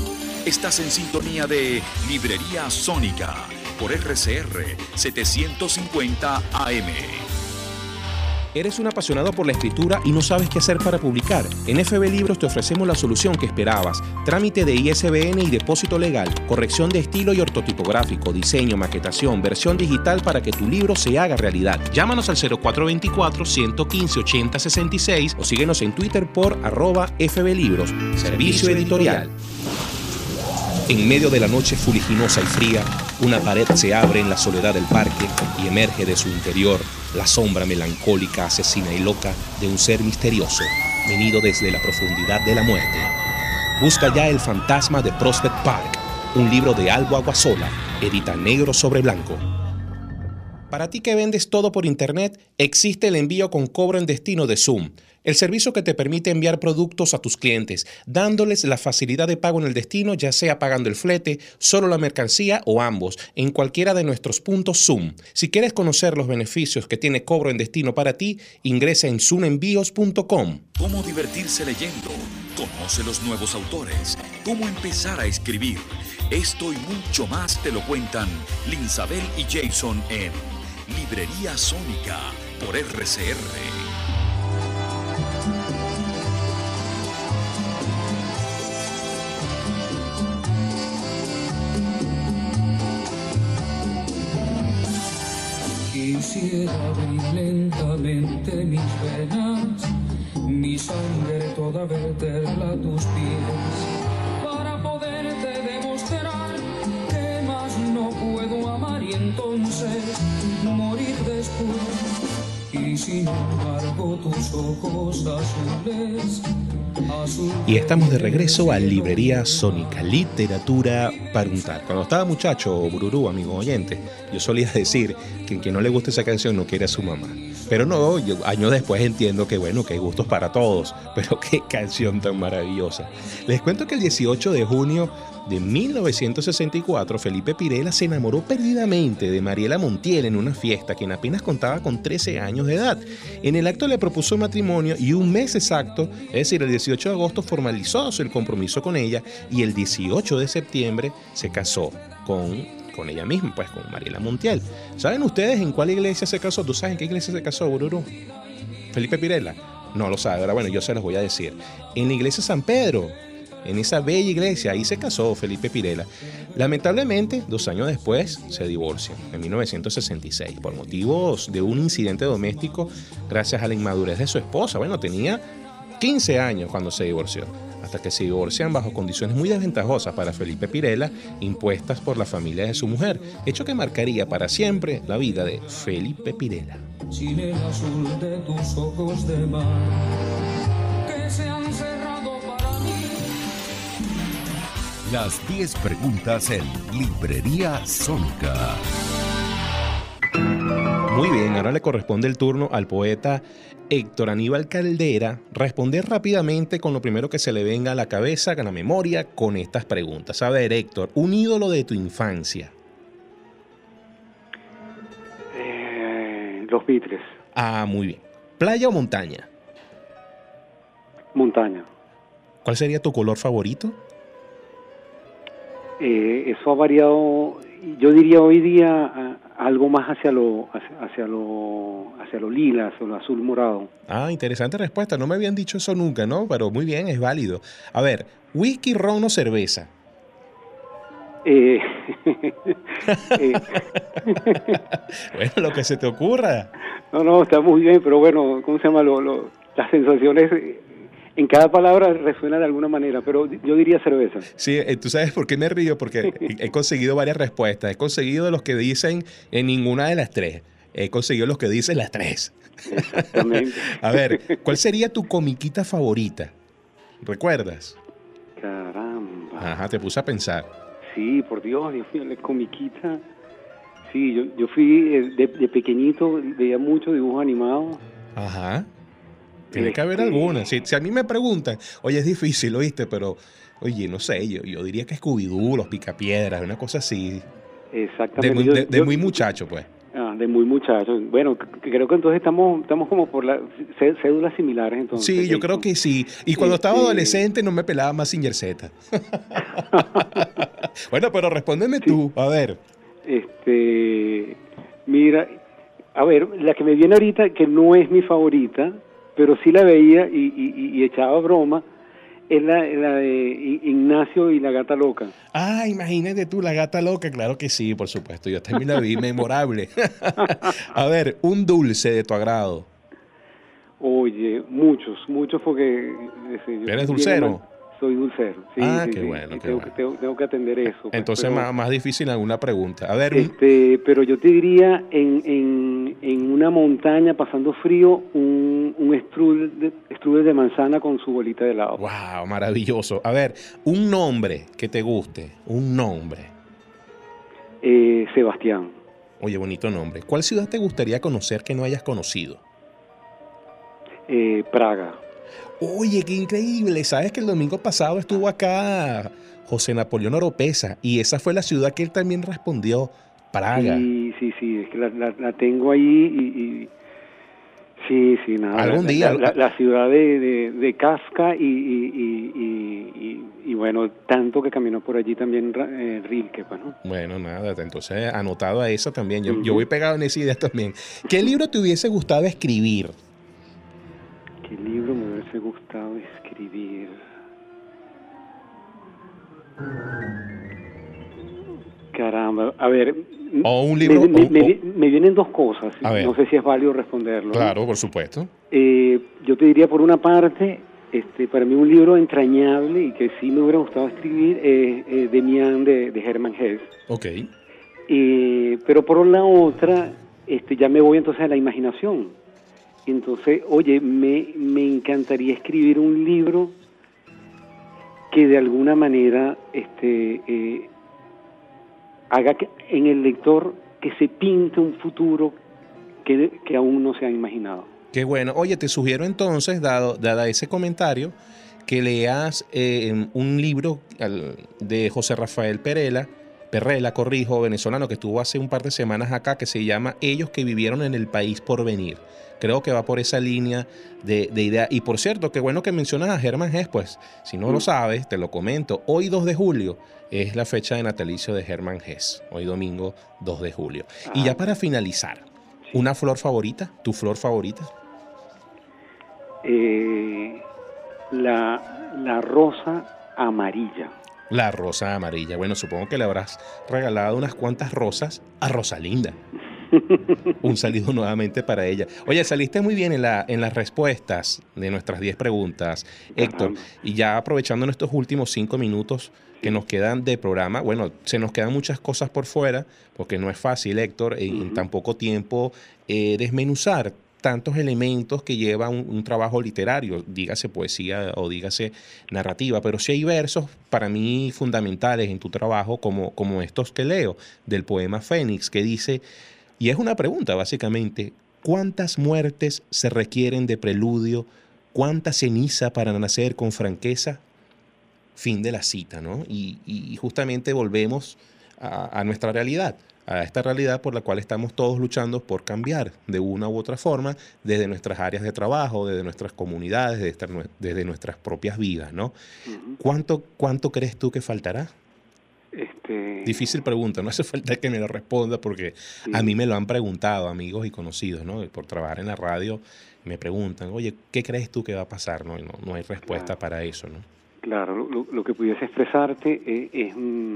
Estás en sintonía de Librería Sónica por RCR 750 AM.
¿Eres un apasionado por la escritura y no sabes qué hacer para publicar? En FB Libros te ofrecemos la solución que esperabas. Trámite de ISBN y depósito legal, corrección de estilo y ortotipográfico, diseño, maquetación, versión digital para que tu libro se haga realidad. Llámanos al 0424-115-8066 o síguenos en Twitter por @FB Libros. Servicio editorial. En medio de la noche fuliginosa y fría, una pared se abre en la soledad del parque y emerge de su interior la sombra melancólica, asesina y loca de un ser misterioso, venido desde la profundidad de la muerte. Busca ya El fantasma de Prospect Park, un libro de Albo Aguasola, edita negro sobre blanco. Para ti que vendes todo por internet, existe el envío con cobro en destino de Zoom, el servicio que te permite enviar productos a tus clientes, dándoles la facilidad de pago en el destino, ya sea pagando el flete, solo la mercancía o ambos, en cualquiera de nuestros puntos Zoom. Si quieres conocer los beneficios que tiene cobro en destino para ti, ingresa en zoomenvíos.com.
Cómo divertirse leyendo, conoce los nuevos autores, cómo empezar a escribir. Esto y mucho más te lo cuentan Linsabel y Jason en Librería Sónica por RCR.
Quisiera abrir lentamente mis venas, mi sangre toda verterla a tus pies, para poderte demostrar que más no puedo amar y entonces morir después. Y sin embargo tus ojos azules.
Y estamos de regreso a Librería Sónica, literatura para untar. Cuando estaba muchacho, Bururú, amigo oyente, yo solía decir que quien no le gusta esa canción no quiere a su mamá. Pero no, yo años después entiendo que bueno, que hay gustos para todos, pero qué canción tan maravillosa. Les cuento que el 18 de junio de 1964, Felipe Pirela se enamoró perdidamente de Mariela Montiel en una fiesta, quien apenas contaba con 13 años de edad. En el acto le propuso matrimonio y un mes exacto, es decir, el 18 de agosto, formalizó el compromiso con ella y el 18 de septiembre se casó con ella misma, pues con Mariela Montiel. ¿Saben ustedes en cuál iglesia se casó? ¿Tú sabes en qué iglesia se casó, Bururu? Felipe Pirela. No lo sabe, ¿verdad? Bueno, yo se los voy a decir. En la iglesia San Pedro. En esa bella iglesia, ahí se casó Felipe Pirela. Lamentablemente, 2 años después, se divorcian, en 1966, por motivos de un incidente doméstico, gracias a la inmadurez de su esposa. Bueno, tenía 15 años cuando se divorció, hasta que se divorcian bajo condiciones muy desventajosas para Felipe Pirela, impuestas por la familia de su mujer, hecho que marcaría para siempre la vida de Felipe Pirela.
Sin el azul de tus ojos de mar, que se han cerrado para mí.
Las 10 preguntas en Librería Sónica.
Muy bien, ahora le corresponde el turno al poeta Héctor Aníbal Caldera responder rápidamente con lo primero que se le venga a la cabeza, a la memoria, con estas preguntas. A ver, Héctor, un ídolo de tu infancia.
Los Beatles.
Ah, muy bien. ¿Playa o montaña?
Montaña.
¿Cuál sería tu color favorito?
Eso ha variado, yo diría hoy día algo más hacia lo lila, hacia lo azul morado.
Ah, interesante respuesta. No me habían dicho eso nunca, ¿no? Pero muy bien, es válido. A ver, whisky, ron o cerveza. Bueno, lo que se te ocurra.
No, está muy bien, pero bueno, ¿cómo se llama? Las sensaciones en cada palabra resuena de alguna manera, pero yo diría cerveza.
Sí, ¿tú sabes por qué me río? Porque he conseguido varias respuestas. He conseguido los que dicen en ninguna de las tres. He conseguido los que dicen las tres.
Exactamente.
A ver, ¿cuál sería tu comiquita favorita? ¿Recuerdas?
Caramba.
Ajá, te puse a pensar.
Sí, por Dios mío, la comiquita. Sí, yo fui de pequeñito, veía mucho dibujo animado.
Ajá. Tiene que haber alguna. Si a mí me preguntan, oye, es difícil, ¿oíste? Pero, oye, no sé, yo diría que Scooby-Doo, Los Picapiedras, una cosa así.
Exactamente.
De muy muchacho, pues.
De muy muchacho. Bueno, creo que entonces estamos como por las cédulas similares, entonces.
Sí, yo creo que sí. Y cuando estaba adolescente no me pelaba más Mazinger Z. Bueno, pero respóndeme tú, a ver.
Mira, a ver, la que me viene ahorita, que no es mi favorita, pero sí la veía y echaba broma, es la de Ignacio y la gata loca.
Ah, imagínate tú, la gata loca. Claro que sí, por supuesto. Yo también la vi, memorable. A ver, un dulce de tu agrado.
Oye, muchos porque...
¿Eres dulcero?
Soy dulcero, sí.
Qué bueno,
y
qué bueno.
tengo que atender eso. Pues,
Entonces, más difícil alguna pregunta. A ver,
pero yo te diría, en una montaña pasando frío, un strudel de manzana con su bolita de helado.
wow, maravilloso. A ver, un nombre que te guste, un nombre.
Sebastián.
Oye, bonito nombre. ¿Cuál ciudad te gustaría conocer que no hayas conocido?
Praga.
Oye, qué increíble. ¿Sabes que el domingo pasado estuvo acá José Napoleón Oropesa? Y esa fue la ciudad que él también respondió, Praga.
Sí, es que la tengo ahí sí, nada.
Algún día.
La ciudad de Kafka y bueno, tanto que caminó por allí también Rilke, pues, ¿no?
Bueno, nada, entonces anotado a eso también. Yo voy pegado en esa idea también. ¿Qué libro te hubiese gustado escribir?
¿Qué libro me hubiese gustado escribir? Caramba, a ver...
O un libro...
Me vienen dos cosas, no sé si es válido responderlo.
Claro, ¿no? Por supuesto.
Yo te diría, por una parte, para mí un libro entrañable y que sí me hubiera gustado escribir es Demián de Hermann Hesse.
Ok.
Pero por la otra, ya me voy entonces a la imaginación. Entonces, oye, me encantaría escribir un libro que de alguna manera haga en el lector que se pinte un futuro que aún no se ha imaginado.
Qué bueno. Oye, te sugiero entonces, dada ese comentario, que leas un libro de José Rafael Perrella, venezolano, que estuvo hace un par de semanas acá, que se llama Ellos que vivieron en el país por venir. Creo que va por esa línea de idea. Y por cierto, qué bueno que mencionas a Hermann Hesse, pues, si no lo sabes, te lo comento. Hoy 2 de julio es la fecha de natalicio de Hermann Hesse. Hoy domingo 2 de julio. Y ya para finalizar, ¿una flor favorita? ¿Tu flor favorita?
La rosa amarilla.
La rosa amarilla. Bueno, supongo que le habrás regalado unas cuantas rosas a Rosalinda. Un saludo nuevamente para ella. Oye, saliste muy bien en las respuestas de nuestras 10 preguntas, Héctor. Y ya aprovechando nuestros últimos 5 minutos que nos quedan de programa, bueno, se nos quedan muchas cosas por fuera, porque no es fácil, Héctor, en tan poco tiempo desmenuzar tantos elementos que lleva un trabajo literario, dígase poesía o dígase narrativa, pero sí hay versos para mí fundamentales en tu trabajo, como estos que leo, del poema Fénix, que dice, y es una pregunta básicamente, ¿cuántas muertes se requieren de preludio? ¿Cuánta ceniza para nacer con franqueza? Fin de la cita, ¿no? Y justamente volvemos a nuestra realidad, a esta realidad por la cual estamos todos luchando por cambiar de una u otra forma desde nuestras áreas de trabajo, desde nuestras comunidades, desde nuestras propias vidas, ¿no? ¿Cuánto crees tú que faltará? Difícil pregunta, no hace falta que me lo responda porque a mí me lo han preguntado amigos y conocidos, ¿no? Por trabajar en la radio me preguntan, oye, ¿qué crees tú que va a pasar? No hay respuesta para eso, ¿no?
Claro, lo que pudiese expresarte es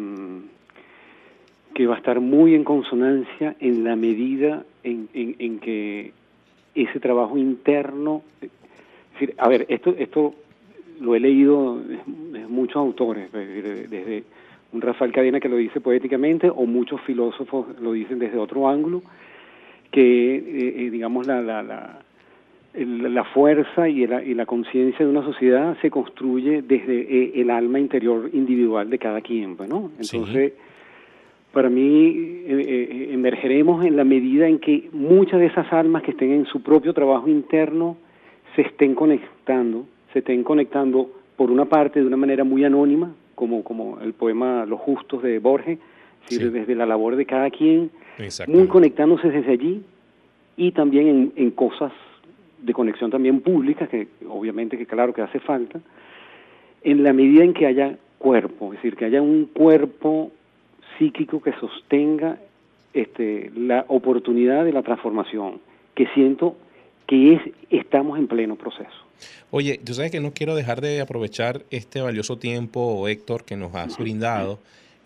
que va a estar muy en consonancia en la medida en que ese trabajo interno, es decir, a ver, esto lo he leído de muchos autores, desde un Rafael Cadena que lo dice poéticamente, o muchos filósofos lo dicen desde otro ángulo, que digamos la fuerza y la conciencia de una sociedad se construye desde el alma interior individual de cada quien, ¿no? Entonces, para mí, emergeremos en la medida en que muchas de esas almas que estén en su propio trabajo interno se estén conectando por una parte de una manera muy anónima, como el poema Los Justos de Borges, desde la labor de cada quien, muy conectándose desde allí, y también en cosas de conexión también pública, que obviamente que claro que hace falta, en la medida en que haya cuerpo, es decir, que haya un cuerpo psíquico que sostenga la oportunidad de la transformación, que siento que estamos en pleno proceso.
Oye, tú sabes que no quiero dejar de aprovechar este valioso tiempo, Héctor, que nos has brindado,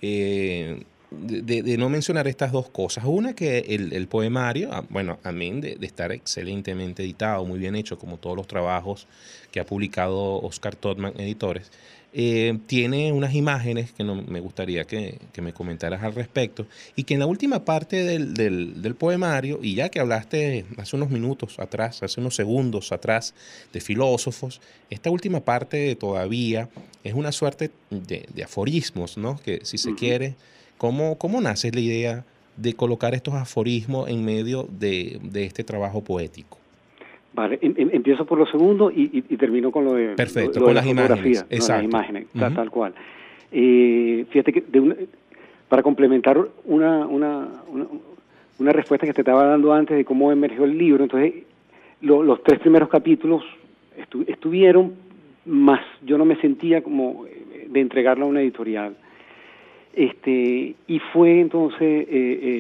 de no mencionar estas dos cosas. Una, que el poemario, bueno, amén de estar excelentemente editado, muy bien hecho, como todos los trabajos que ha publicado Oscar Todman Editores, tiene unas imágenes que me gustaría que me comentaras al respecto, y que en la última parte del poemario, y ya que hablaste hace unos minutos atrás, hace unos segundos atrás, de filósofos, esta última parte todavía es una suerte de aforismos, ¿no? Que si se quiere, ¿cómo nace la idea de colocar estos aforismos en medio de este trabajo poético?
Vale, empiezo por lo segundo y termino con lo de,
perfecto,
lo
con
de
las imágenes. Exacto.
Las imágenes, tal cual. Fíjate que para complementar una respuesta que te estaba dando antes de cómo emergió el libro, entonces los 3 primeros capítulos estuvieron, más yo no me sentía como de entregarlo a una editorial. Y fue entonces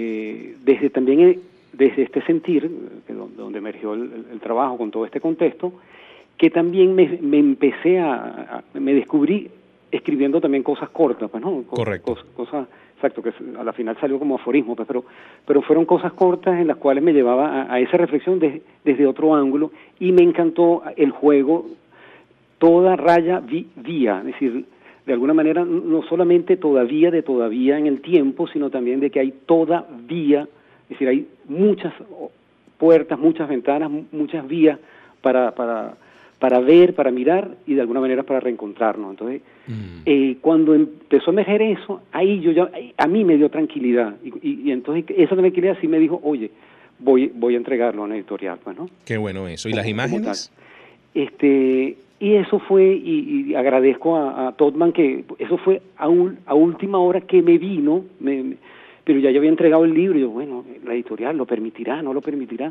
desde este sentir, donde emergió el trabajo con todo este contexto, que también me empecé me descubrí escribiendo también cosas cortas, pues, ¿no?
Correcto.
Cosas, exacto, que a la final salió como aforismo, pues, pero fueron cosas cortas en las cuales me llevaba a esa reflexión desde otro ángulo, y me encantó el juego, toda raya vía, es decir, de alguna manera no solamente todavía en el tiempo, sino también de que hay todavía. Es decir, hay muchas puertas, muchas ventanas, muchas vías para ver, para mirar y de alguna manera para reencontrarnos. Entonces, cuando empezó a emerger eso, ahí a mí me dio tranquilidad. Y entonces esa tranquilidad sí me dijo, oye, voy a entregarlo a una editorial, pues, ¿no?
Qué bueno eso. ¿Y las imágenes?
Y eso fue, y agradezco a Todman, que eso fue a última hora que me vino, pero ya yo había entregado el libro, y yo, bueno, la editorial lo permitirá, no lo permitirá,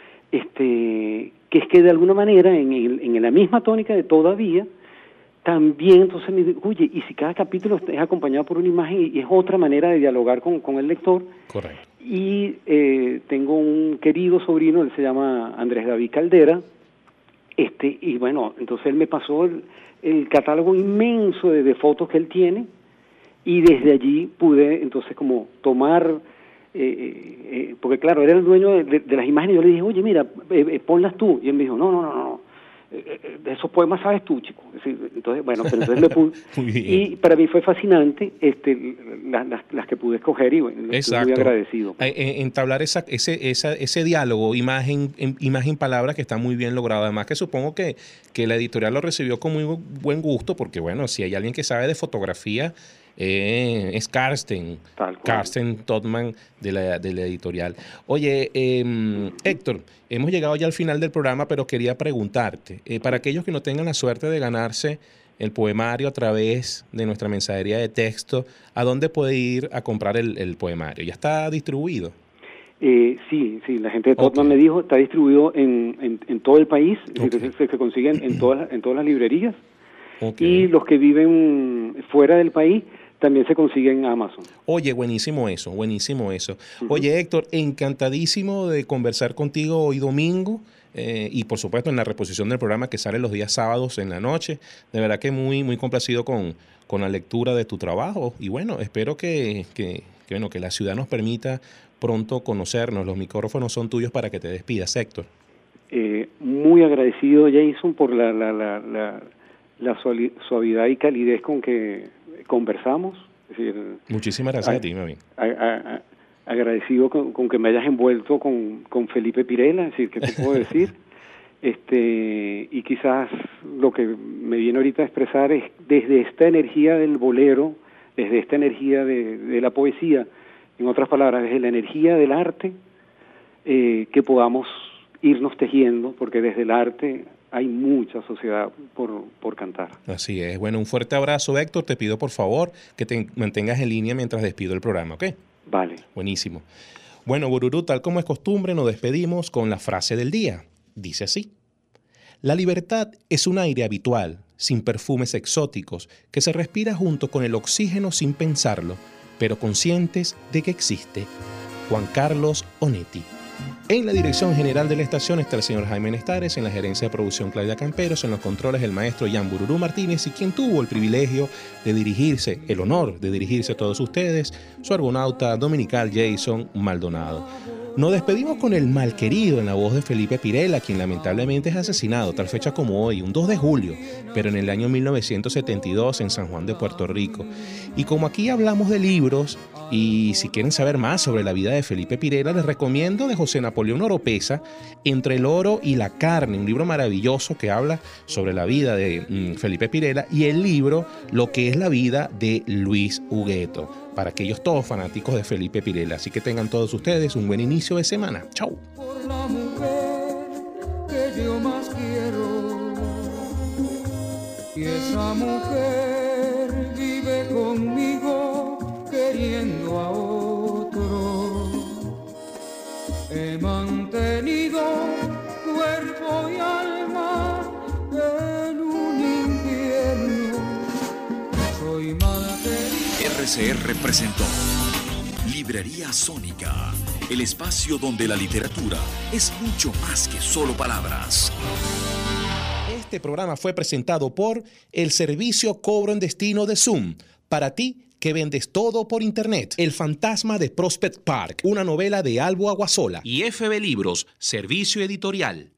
que es que de alguna manera, en la misma tónica de todavía, también entonces me digo, oye, y si cada capítulo es acompañado por una imagen, y es otra manera de dialogar con el lector.
Correcto.
Y tengo un querido sobrino, él se llama Andrés David Caldera, y bueno, entonces él me pasó el catálogo inmenso de fotos que él tiene, y desde allí pude entonces como tomar, porque claro, era el dueño de las imágenes, yo le dije, oye, mira, ponlas tú, y él me dijo, no, de esos poemas sabes tú, chico. Entonces, bueno, pero entonces me pude, y para mí fue fascinante las que pude escoger, y bueno, estoy muy agradecido.
Entablar ese diálogo, imagen-palabra, que está muy bien logrado. Además que supongo que la editorial lo recibió con muy buen gusto, porque bueno, si hay alguien que sabe de fotografía, es Carsten Todman de la editorial. Oye, Héctor, hemos llegado ya al final del programa, pero quería preguntarte, para aquellos que no tengan la suerte de ganarse el poemario a través de nuestra mensajería de texto, ¿a dónde puede ir a comprar el poemario? ¿Ya está distribuido?
Sí, la gente de Todman me dijo, está distribuido en todo el país, okay. Se consiguen en todas las librerías, okay. Y los que viven fuera del país también se consigue en Amazon.
Oye, buenísimo eso. Uh-huh. Oye, Héctor, encantadísimo de conversar contigo hoy domingo, y por supuesto en la reposición del programa que sale los días sábados en la noche. De verdad que muy, muy complacido con la lectura de tu trabajo, y bueno, espero que la ciudad nos permita pronto conocernos. Los micrófonos son tuyos para que te despidas, Héctor.
Muy agradecido, Jason, por la suavidad y calidez con que conversamos. Es decir,
muchísimas gracias a ti, mami.
Agradecido con que me hayas envuelto con Felipe Pirela, es decir, ¿qué te puedo decir? Y quizás lo que me viene ahorita a expresar es desde esta energía del bolero, desde esta energía de la poesía, en otras palabras, desde la energía del arte, que podamos irnos tejiendo, porque desde el arte hay mucha sociedad por cantar.
Así es. Bueno, un fuerte abrazo, Héctor. Te pido, por favor, que te mantengas en línea mientras despido el programa, ¿ok?
Vale.
Buenísimo. Bueno, Bururú, tal como es costumbre, nos despedimos con la frase del día. Dice así: la libertad es un aire habitual sin perfumes exóticos, que se respira junto con el oxígeno sin pensarlo, pero conscientes de que existe. Juan Carlos Onetti. En la dirección general de la estación está el señor Jaime Nestares, en la gerencia de producción Claudia Camperos, en los controles el maestro Jan Bururú Martínez, y quien tuvo el privilegio de dirigirse, el honor de dirigirse a todos ustedes, su argonauta dominical Jason Maldonado. Nos despedimos con el malquerido en la voz de Felipe Pirela, quien lamentablemente es asesinado tal fecha como hoy, un 2 de julio, pero en el año 1972 en San Juan de Puerto Rico. Y como aquí hablamos de libros, y si quieren saber más sobre la vida de Felipe Pirela, les recomiendo de José Napoleón Oropesa, Entre el oro y la carne, un libro maravilloso que habla sobre la vida de Felipe Pirela, y el libro Lo que es la vida de Luis Hugueto, para aquellos todos fanáticos de Felipe Pirela. Así que tengan todos ustedes un buen inicio de semana. Chau.
Por la mujer que yo más quiero, y esa mujer vive conmigo queriendo a otro. He mantenido cuerpo y alma en un infierno. Soy mantenido.
RCR presentó Librería Sónica, el espacio donde la literatura es mucho más que solo palabras.
Este programa fue presentado por el servicio Cobro en Destino de Zoom. Para ti que vendes todo por internet. El fantasma de Prospect Park, una novela de Albo Aguasola. Y FB Libros, servicio editorial.